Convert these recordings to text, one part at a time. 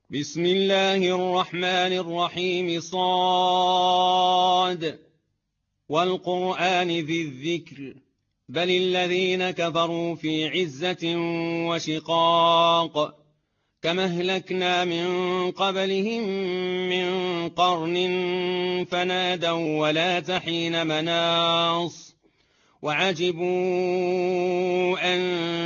بسم الله الرحمن الرحيم صاد والقرآن ذي الذكر بل الذين كفروا في عزة وشقاق كما أهلكنا من قبلهم من قرن فنادوا ولا تحين مناص وعجبوا أن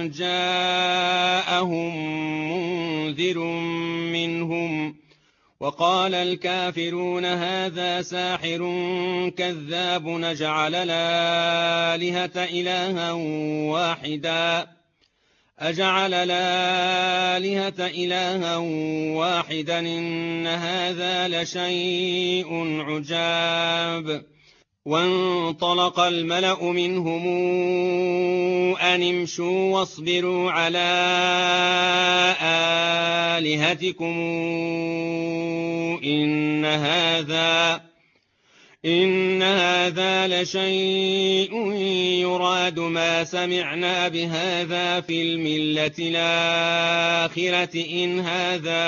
جاءهم منذر منهم وقال الكافرون هذا ساحر كذاب نجعل الآلهة إلها واحدا أجعل الآلهة إلها واحدا إن هذا لشيء عجاب وانطلق الملأ منهم أن امشوا واصبروا على آلهتكم إن هذا لشيء يراد ما سمعنا بهذا في الملة الآخرة إن هذا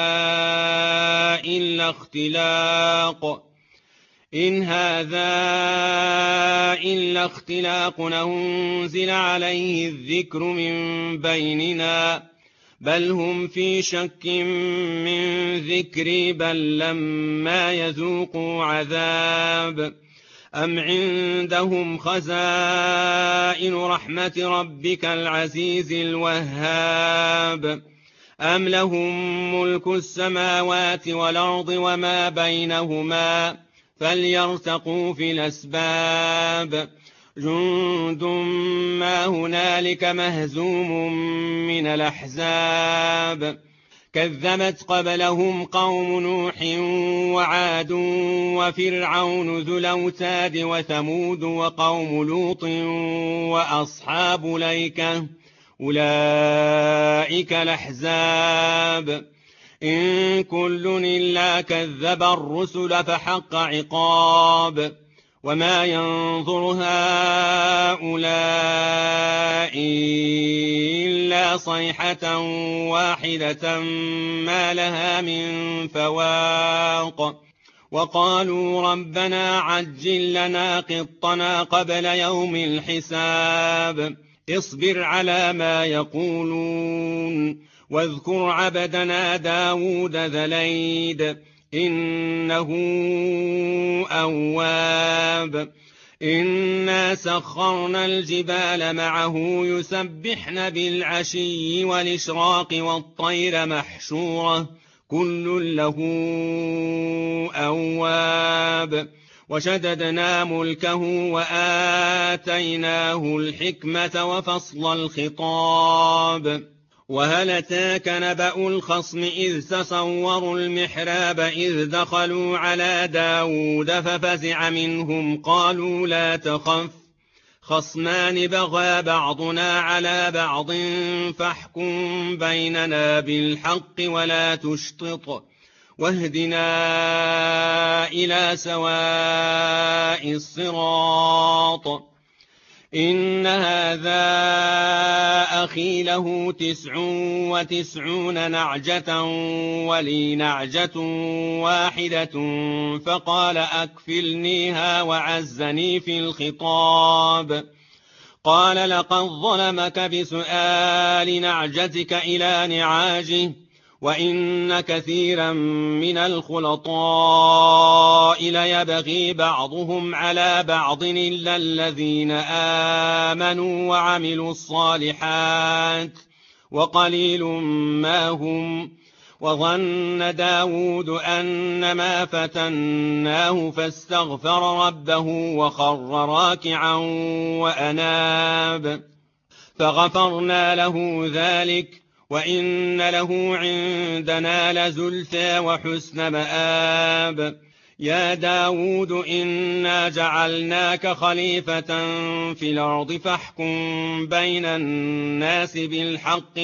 إلا اختلاق أنزل عليه الذكر من بيننا بل هم في شك من ذكري بل لما يذوقوا عذاب أم عندهم خزائن رحمة ربك العزيز الوهاب أم لهم ملك السماوات والأرض وما بينهما فليرتقوا في الأسباب جند ما هنالك مهزوم من الأحزاب كذبت قبلهم قوم نوح وعاد وفرعون ذو الأوتاد وثمود وقوم لوط وأصحاب الأيكة أولئك الأحزاب إن كل إلا كذب الرسل فحق عقاب وما ينظر هؤلاء إلا صيحة واحدة ما لها من فواق وقالوا ربنا عجل لنا قطنا قبل يوم الحساب اصبر على ما يقولون واذكر عبدنا داود ذا الأيد إنه أواب إنا سخرنا الجبال معه يسبحن بالعشي والإشراق والطير محشورة كل له أواب وشددنا ملكه وآتيناه الحكمة وفصل الخطاب وهل أتاك نبأ الخصم إذ تصوروا المحراب إذ دخلوا على داود ففزع منهم قالوا لا تخف خصمان بغى بعضنا على بعض فاحكم بيننا بالحق ولا تشطط واهدنا إلى سواء الصراط إن هذا أخي له 99 نعجة ولي نعجة واحدة فقال أكفلنيها وعزني في الخطاب قال لقد ظلمك بسؤال نعجتك إلى نعاجه وإن كثيرا من الخلطاء ليبغي بعضهم على بعض إلا الذين آمنوا وعملوا الصالحات وقليل ما هم وظن داود أنما فتناه فاستغفر ربه وخر راكعا وأناب فغفرنا له ذلك وإن له عندنا لزلفى وحسن مآب يا داود إنا جعلناك خليفة في الأرض فاحكم بين الناس بالحق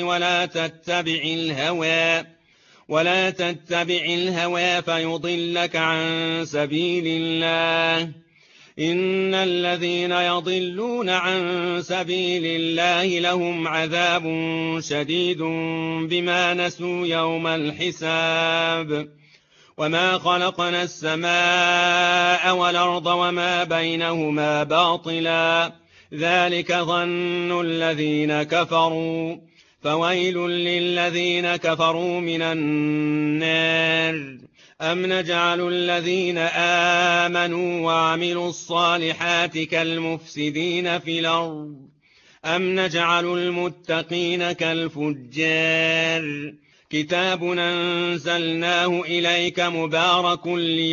ولا تتبع الهوى فيضلك عن سبيل الله إن الذين يضلون عن سبيل الله لهم عذاب شديد بما نسوا يوم الحساب وما خلقنا السماء والأرض وما بينهما باطلا ذلك ظن الذين كفروا فويل للذين كفروا من النار أم نجعل الذين آمنوا وعملوا الصالحات كالمفسدين في الأرض أم نجعل المتقين كالفجار كتاب أنزلناه إليك مبارك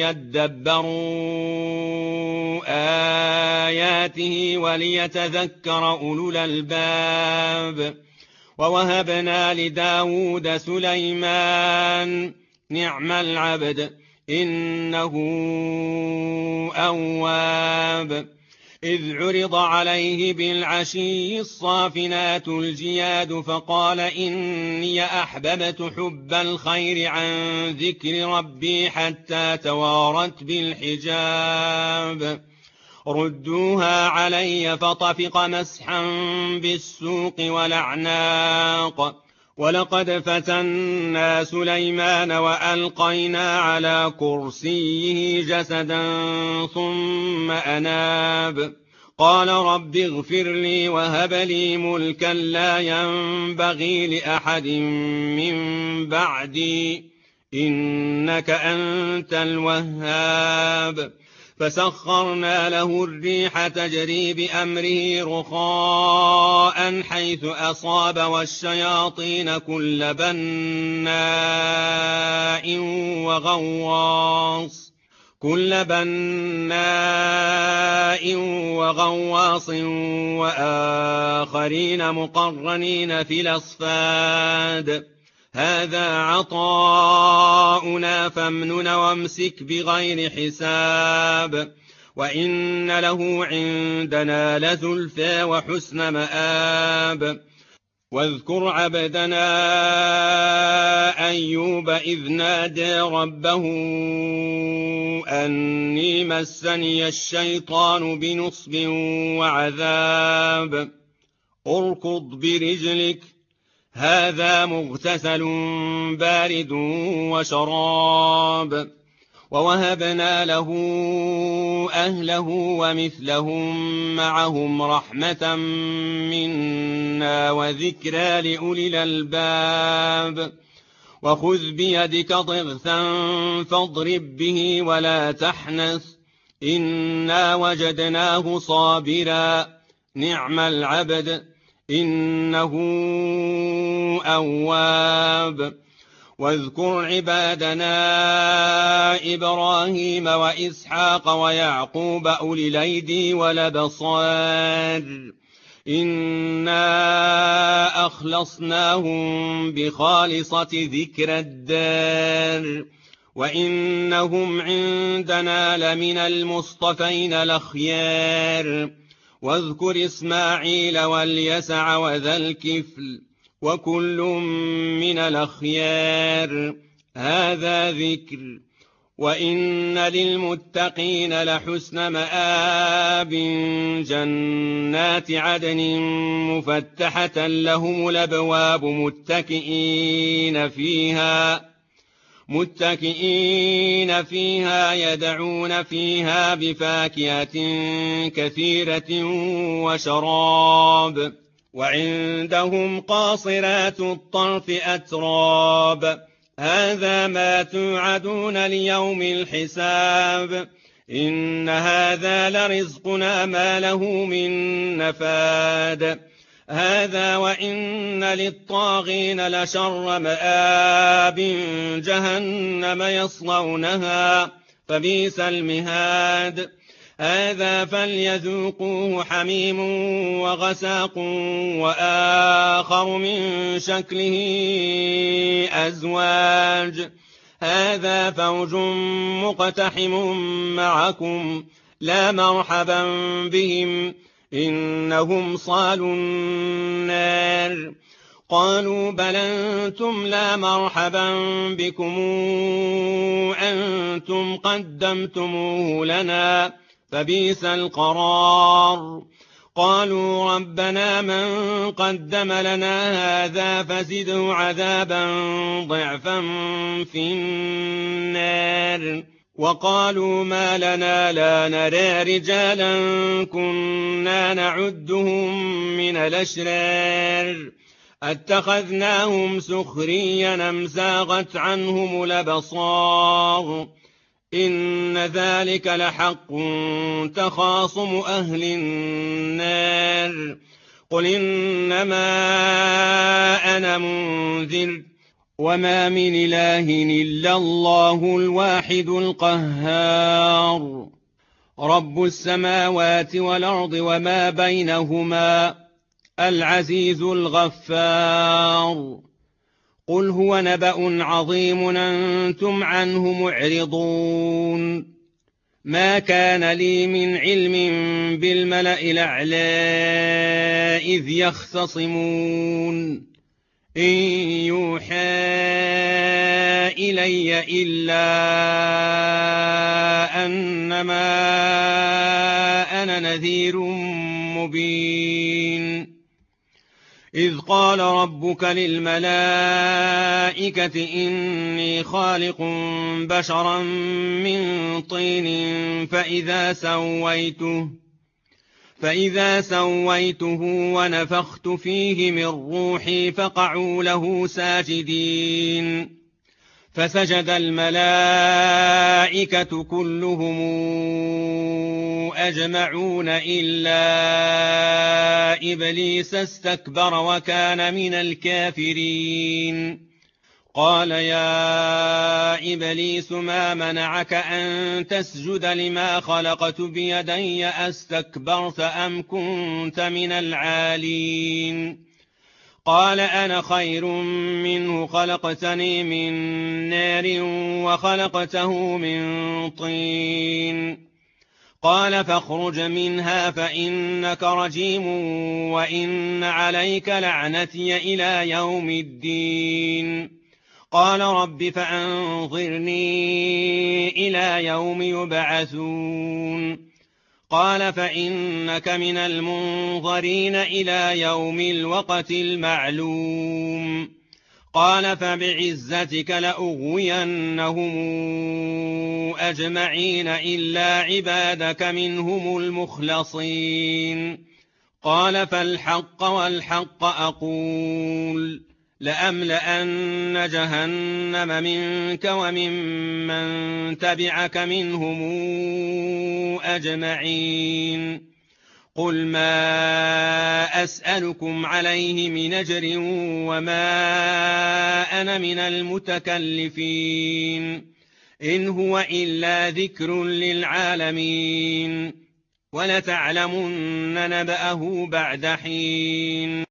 ليدبروا آياته وليتذكر أولو الألباب ووهبنا لداود سليمان نعم العبد إنه أواب إذ عرض عليه بالعشي الصافنات الجياد فقال إني أحببت حب الخير عن ذكر ربي حتى توارت بالحجاب ردوها علي فطفق مسحا بالسوق والأعناق ولقد فتنا سليمان وألقينا على كرسيه جسدا ثم أناب قال رب اغفر لي وهب لي ملكا لا ينبغي لأحد من بعدي إنك أنت الوهاب فسخرنا له الريح تجري بأمره رخاء حيث أصاب والشياطين كل بناء وغواص وآخرين مقرنين في الأصفاد هذا عطاؤنا فامنن وامسك بغير حساب وإن له عندنا لزلفى وحسن مآب واذكر عبدنا أيوب إذ نادى ربه أني مسني الشيطان بنصب وعذاب اركض برجلك هذا مغتسل بارد وشراب ووهبنا له أهله ومثلهم معهم رحمة منا وذكرى لأولي الألباب وخذ بيدك ضغثا فاضرب به ولا تحنث إنا وجدناه صابرا نعم العبد إنه أواب واذكر عبادنا إبراهيم وإسحاق ويعقوب أولي الأيدي والأبصار إنا أخلصناهم بخالصة ذكر الدار وإنهم عندنا لمن المصطفين الأخيار واذكر إسماعيل واليسع وذا الكفل وكل من الأخيار هذا ذكر وإن للمتقين لحسن مآب جنات عدن مفتحة لهم الأبواب متكئين فيها يدعون فيها بفاكهة كثيرة وشراب وعندهم قاصرات الطرف أتراب هذا ما توعدون ليوم الحساب إن هذا لرزقنا ما له من نفاد هذا وإن للطاغين لشر مآب جهنم يصلونها فبئس المهاد هذا فليذوقوه حميم وغساق وآخر من شكله أزواج هذا فوج مقتحم معكم لا مرحبا بهم إنهم صالوا النار قالوا بل أنتم لا مرحبا بكم أنتم قدمتموه لنا فبئس القرار. قالوا ربنا من قدم لنا هذا فزده عذابا ضعفا في النار. وقالوا ما لنا لا نرى رجالا كنا نعدهم من الأشرار اتخذناهم سخريا أم زاغت عنهم الأبصار إن ذلك لحق تخاصم أهل النار. قل إنما أنا منذر وما من إله إلا الله الواحد القهار رب السماوات والأرض وما بينهما العزيز الغفار. قل هو نبأ عظيم أنتم عنه معرضون. ما كان لي من علم بالملأ الأعلى إذ يختصمون إن يوحى إلي إلا أنما أنا نذير مبين. إذ قال ربك للملائكة إني خالق بشرا من طين فإذا سويته ونفخت فيه من روحي فقعوا له ساجدين. فسجد الملائكة كلهم أجمعون إلا إبليس استكبر وكان من الكافرين. قال يا إبليس ما منعك أن تسجد لما خلقت بيدي أستكبرت أم كنت من العالين؟ قال أنا خير منه خلقتني من نار وخلقته من طين. قال فاخرج منها فإنك رجيم وإن عليك لعنتي إلى يوم الدين. قال رب فأنظرني إلى يوم يبعثون. قال فإنك من المنظرين إلى يوم الوقت المعلوم. قال فبعزتك لأغوينهم أجمعين إلا عبادك منهم المخلصين. قال فالحق والحق أقول لأملأن جهنم منك وممن تبعك منهم أجمعين. قل ما أسألكم عليه من أجر وما أنا من المتكلفين إن هو إلا ذكر للعالمين ولتعلمن نبأه بعد حين.